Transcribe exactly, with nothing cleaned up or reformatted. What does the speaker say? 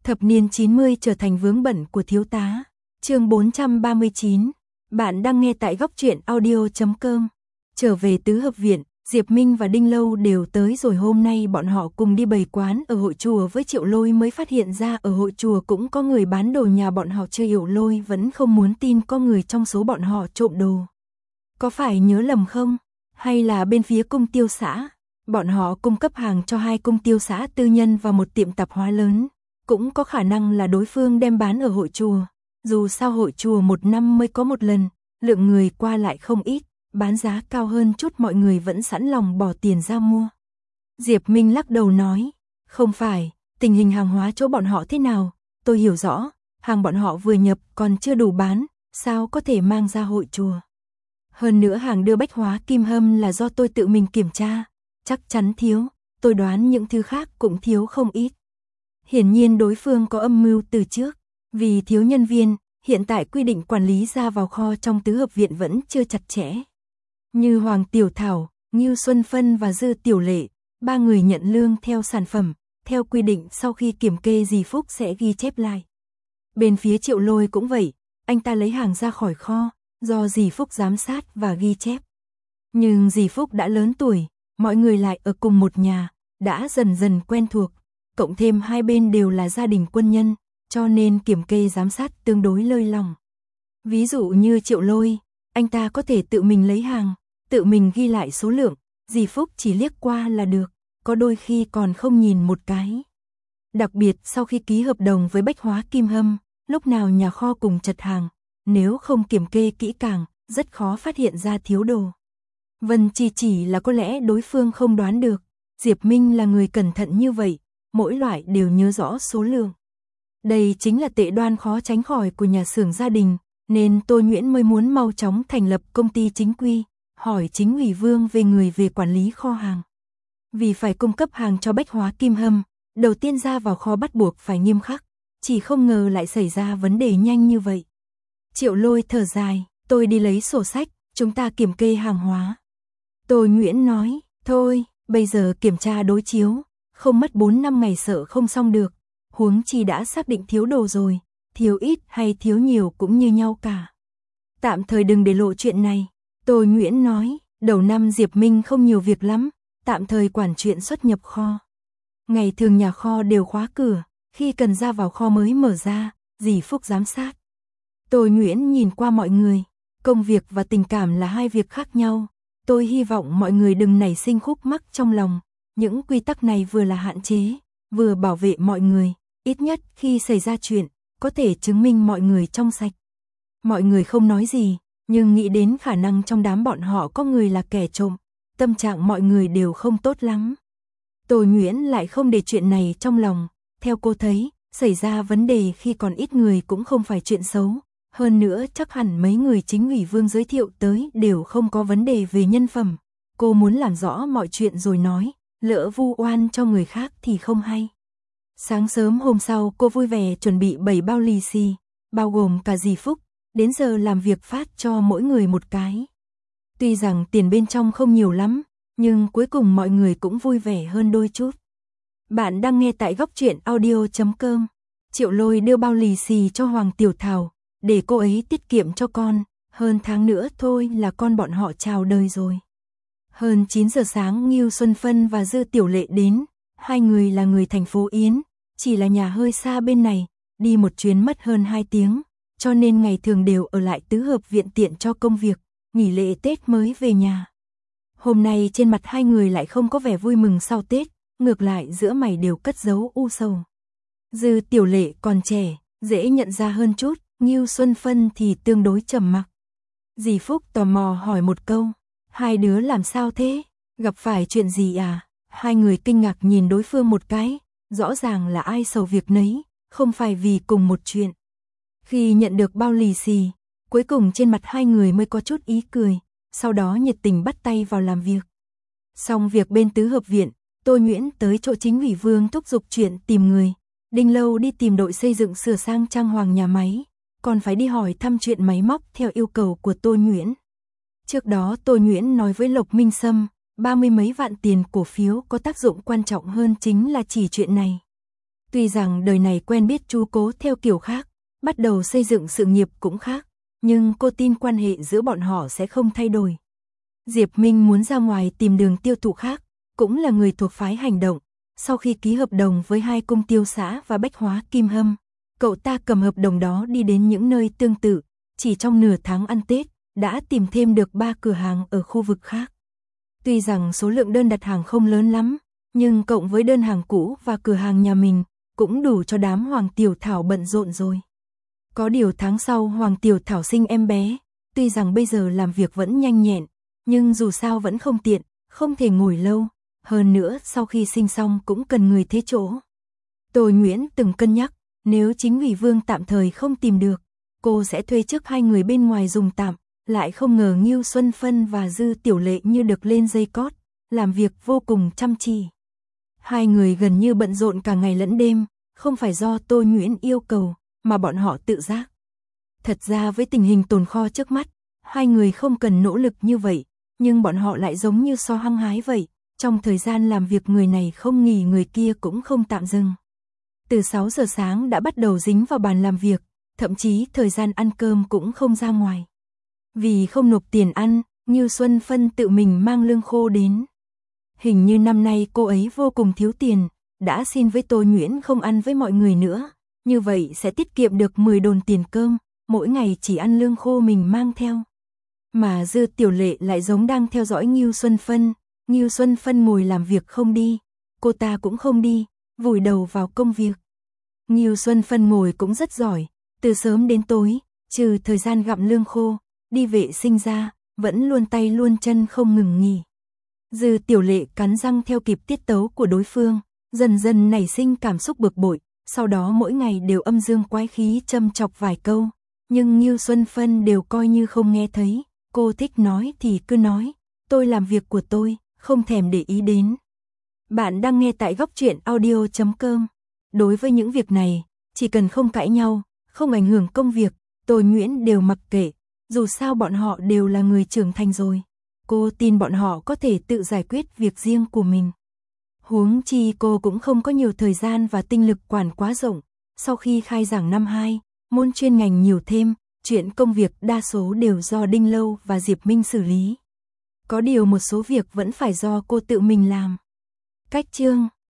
Thập niên chín mươi trở thành vướng bận của thiếu tá. Chương bốn trăm ba mươi chín. Bạn đang nghe tại góc truyện audio chấm com. Trở về tứ hợp viện, Diệp Minh và Đinh Lâu đều tới rồi. Hôm nay bọn họ cùng đi bày quán ở hội chùa với Triệu Lôi, mới phát hiện ra ở hội chùa cũng có người bán đồ. Nhà bọn họ chơi. Triệu Lôi vẫn không muốn tin có người trong số bọn họ trộm đồ. Có phải nhớ lầm không? Hay là bên phía cung tiêu xã? Bọn họ cung cấp hàng cho hai cung tiêu xã tư nhân và một tiệm tạp hóa lớn. Cũng có khả năng là đối phương đem bán ở hội chùa. Dù sao hội chùa một năm mới có một lần, lượng người qua lại không ít, bán giá cao hơn chút mọi người vẫn sẵn lòng bỏ tiền ra mua. Diệp Minh lắc đầu nói, không phải, tình hình hàng hóa chỗ bọn họ thế nào, tôi hiểu rõ, hàng bọn họ vừa nhập còn chưa đủ bán, sao có thể mang ra hội chùa. Hơn nữa hàng đưa bách hóa kim hâm là do tôi tự mình kiểm tra, chắc chắn thiếu, tôi đoán những thứ khác cũng thiếu không ít. Hiển nhiên đối phương có âm mưu từ trước, vì thiếu nhân viên, hiện tại quy định quản lý ra vào kho trong tứ hợp viện vẫn chưa chặt chẽ. Như Hoàng Tiểu Thảo, Ngưu Xuân Phân và Dư Tiểu Lệ, ba người nhận lương theo sản phẩm, theo quy định sau khi kiểm kê dì Phúc sẽ ghi chép lại. Bên phía Triệu Lôi cũng vậy, anh ta lấy hàng ra khỏi kho, do dì Phúc giám sát và ghi chép. Nhưng dì Phúc đã lớn tuổi, mọi người lại ở cùng một nhà, đã dần dần quen thuộc, cộng thêm hai bên đều là gia đình quân nhân, cho nên kiểm kê giám sát tương đối lơi lỏng. Ví dụ như Triệu Lôi, anh ta có thể tự mình lấy hàng, tự mình ghi lại số lượng, dì Phúc chỉ liếc qua là được, có đôi khi còn không nhìn một cái. Đặc biệt sau khi ký hợp đồng với bách hóa kim hâm, lúc nào nhà kho cùng chật hàng, nếu không kiểm kê kỹ càng, rất khó phát hiện ra thiếu đồ. Vân chỉ chỉ là có lẽ đối phương không đoán được, Diệp Minh là người cẩn thận như vậy, mỗi loại đều nhớ rõ số lượng. Đây chính là tệ đoan khó tránh khỏi của nhà xưởng gia đình, nên Tô Nhuyễn mới muốn mau chóng thành lập công ty chính quy, hỏi chính ủy Vương về người về quản lý kho hàng. Vì phải cung cấp hàng cho bách hóa kim hâm, đầu tiên ra vào kho bắt buộc phải nghiêm khắc, chỉ không ngờ lại xảy ra vấn đề nhanh như vậy. Triệu Lôi thở dài, tôi đi lấy sổ sách, chúng ta kiểm kê hàng hóa. Tô Nhuyễn nói, thôi, bây giờ kiểm tra đối chiếu, không mất bốn năm ngày sợ không xong được, huống chi đã xác định thiếu đồ rồi, thiếu ít hay thiếu nhiều cũng như nhau cả. Tạm thời đừng để lộ chuyện này, Tô Nhuyễn nói, đầu năm Diệp Minh không nhiều việc lắm, tạm thời quản chuyện xuất nhập kho. Ngày thường nhà kho đều khóa cửa, khi cần ra vào kho mới mở ra, dì Phúc giám sát. Tô Nhuyễn nhìn qua mọi người, công việc và tình cảm là hai việc khác nhau, tôi hy vọng mọi người đừng nảy sinh khúc mắc trong lòng, những quy tắc này vừa là hạn chế, vừa bảo vệ mọi người, ít nhất khi xảy ra chuyện, có thể chứng minh mọi người trong sạch. Mọi người không nói gì, nhưng nghĩ đến khả năng trong đám bọn họ có người là kẻ trộm, tâm trạng mọi người đều không tốt lắm. Tô Nhuyễn lại không để chuyện này trong lòng, theo cô thấy, xảy ra vấn đề khi còn ít người cũng không phải chuyện xấu, hơn nữa chắc hẳn mấy người chính ủy Vương giới thiệu tới đều không có vấn đề về nhân phẩm. Cô muốn làm rõ mọi chuyện rồi nói, lỡ vu oan cho người khác thì không hay. Sáng sớm hôm sau cô vui vẻ chuẩn bị bảy bao lì xì, bao gồm cả dì Phúc, đến giờ làm việc phát cho mỗi người một cái. Tuy rằng tiền bên trong không nhiều lắm, nhưng cuối cùng mọi người cũng vui vẻ hơn đôi chút. Bạn đang nghe tại góc truyện audio chấm com. Triệu Lôi đưa bao lì xì cho Hoàng Tiểu Thảo, để cô ấy tiết kiệm cho con, hơn tháng nữa thôi là con bọn họ chào đời rồi. Hơn chín giờ sáng Ngưu Xuân Phân và Dư Tiểu Lệ đến, hai người là người thành phố Yến, chỉ là nhà hơi xa bên này, đi một chuyến mất hơn hai tiếng, cho nên ngày thường đều ở lại tứ hợp viện tiện cho công việc, nghỉ lễ Tết mới về nhà. Hôm nay trên mặt hai người lại không có vẻ vui mừng sau Tết, ngược lại giữa mày đều cất giấu u sầu. Dư Tiểu Lệ còn trẻ, dễ nhận ra hơn chút, Ngưu Xuân Phân thì tương đối trầm mặc. Dì Phúc tò mò hỏi một câu, hai đứa làm sao thế, gặp phải chuyện gì à? Hai người kinh ngạc nhìn đối phương một cái, rõ ràng là ai sầu việc nấy, không phải vì cùng một chuyện. Khi nhận được bao lì xì, cuối cùng trên mặt hai người mới có chút ý cười, sau đó nhiệt tình bắt tay vào làm việc. Xong việc bên tứ hợp viện, Tô Nhuyễn tới chỗ chính ủy Vương thúc giục chuyện tìm người, Đinh Lâu đi tìm đội xây dựng sửa sang trang hoàng nhà máy, còn phải đi hỏi thăm chuyện máy móc theo yêu cầu của Tô Nhuyễn. Trước đó Tô Nhuyễn nói với Lộc Minh Sâm, ba mươi mấy vạn tiền cổ phiếu có tác dụng quan trọng hơn chính là chỉ chuyện này. Tuy rằng đời này quen biết chú Cố theo kiểu khác, bắt đầu xây dựng sự nghiệp cũng khác, nhưng cô tin quan hệ giữa bọn họ sẽ không thay đổi. Diệp Minh muốn ra ngoài tìm đường tiêu thụ khác, cũng là người thuộc phái hành động. Sau khi ký hợp đồng với hai cung tiêu xã và bách hóa Kim Hâm, cậu ta cầm hợp đồng đó đi đến những nơi tương tự, chỉ trong nửa tháng ăn Tết, đã tìm thêm được ba cửa hàng ở khu vực khác. Tuy rằng số lượng đơn đặt hàng không lớn lắm, nhưng cộng với đơn hàng cũ và cửa hàng nhà mình, cũng đủ cho đám Hoàng Tiểu Thảo bận rộn rồi. Có điều tháng sau Hoàng Tiểu Thảo sinh em bé, tuy rằng bây giờ làm việc vẫn nhanh nhẹn, nhưng dù sao vẫn không tiện, không thể ngồi lâu, hơn nữa sau khi sinh xong cũng cần người thế chỗ. Tô Nguyễn từng cân nhắc, nếu chính ủy Vương tạm thời không tìm được, cô sẽ thuê trước hai người bên ngoài dùng tạm, lại không ngờ Ngưu Xuân Phân và Dư Tiểu Lệ như được lên dây cót, làm việc vô cùng chăm chỉ. Hai người gần như bận rộn cả ngày lẫn đêm, không phải do Tô Nguyễn yêu cầu, mà bọn họ tự giác. Thật ra với tình hình tồn kho trước mắt, hai người không cần nỗ lực như vậy, nhưng bọn họ lại giống như so hăng hái vậy, trong thời gian làm việc người này không nghỉ người kia cũng không tạm dừng. Từ sáu giờ sáng đã bắt đầu dính vào bàn làm việc, thậm chí thời gian ăn cơm cũng không ra ngoài. Vì không nộp tiền ăn, Ngưu Xuân Phân tự mình mang lương khô đến. Hình như năm nay cô ấy vô cùng thiếu tiền, đã xin với Tô Nguyễn không ăn với mọi người nữa, như vậy sẽ tiết kiệm được mười đồn tiền cơm, mỗi ngày chỉ ăn lương khô mình mang theo. Mà Dư Tiểu Lệ lại giống đang theo dõi Ngưu Xuân Phân, Ngưu Xuân Phân ngồi làm việc không đi, cô ta cũng không đi, vùi đầu vào công việc. Ngưu Xuân Phân ngồi cũng rất giỏi, từ sớm đến tối, trừ thời gian gặm lương khô, đi vệ sinh ra, vẫn luôn tay luôn chân không ngừng nghỉ. Dư Tiểu Lệ cắn răng theo kịp tiết tấu của đối phương, dần dần nảy sinh cảm xúc bực bội, sau đó mỗi ngày đều âm dương quái khí châm chọc vài câu, nhưng Ngưu Xuân Phân đều coi như không nghe thấy, cô thích nói thì cứ nói, tôi làm việc của tôi, không thèm để ý đến. Bạn đang nghe tại góc truyện audio chấm com. Đối với những việc này, chỉ cần không cãi nhau, không ảnh hưởng công việc, Tô Nguyễn đều mặc kệ, dù sao bọn họ đều là người trưởng thành rồi. Cô tin bọn họ có thể tự giải quyết việc riêng của mình. Huống chi cô cũng không có nhiều thời gian và tinh lực quản quá rộng. Sau khi khai giảng năm hai, môn chuyên ngành nhiều thêm, chuyện công việc đa số đều do Đinh Lâu và Diệp Minh xử lý. Có điều một số việc vẫn phải do cô tự mình làm. Cách chương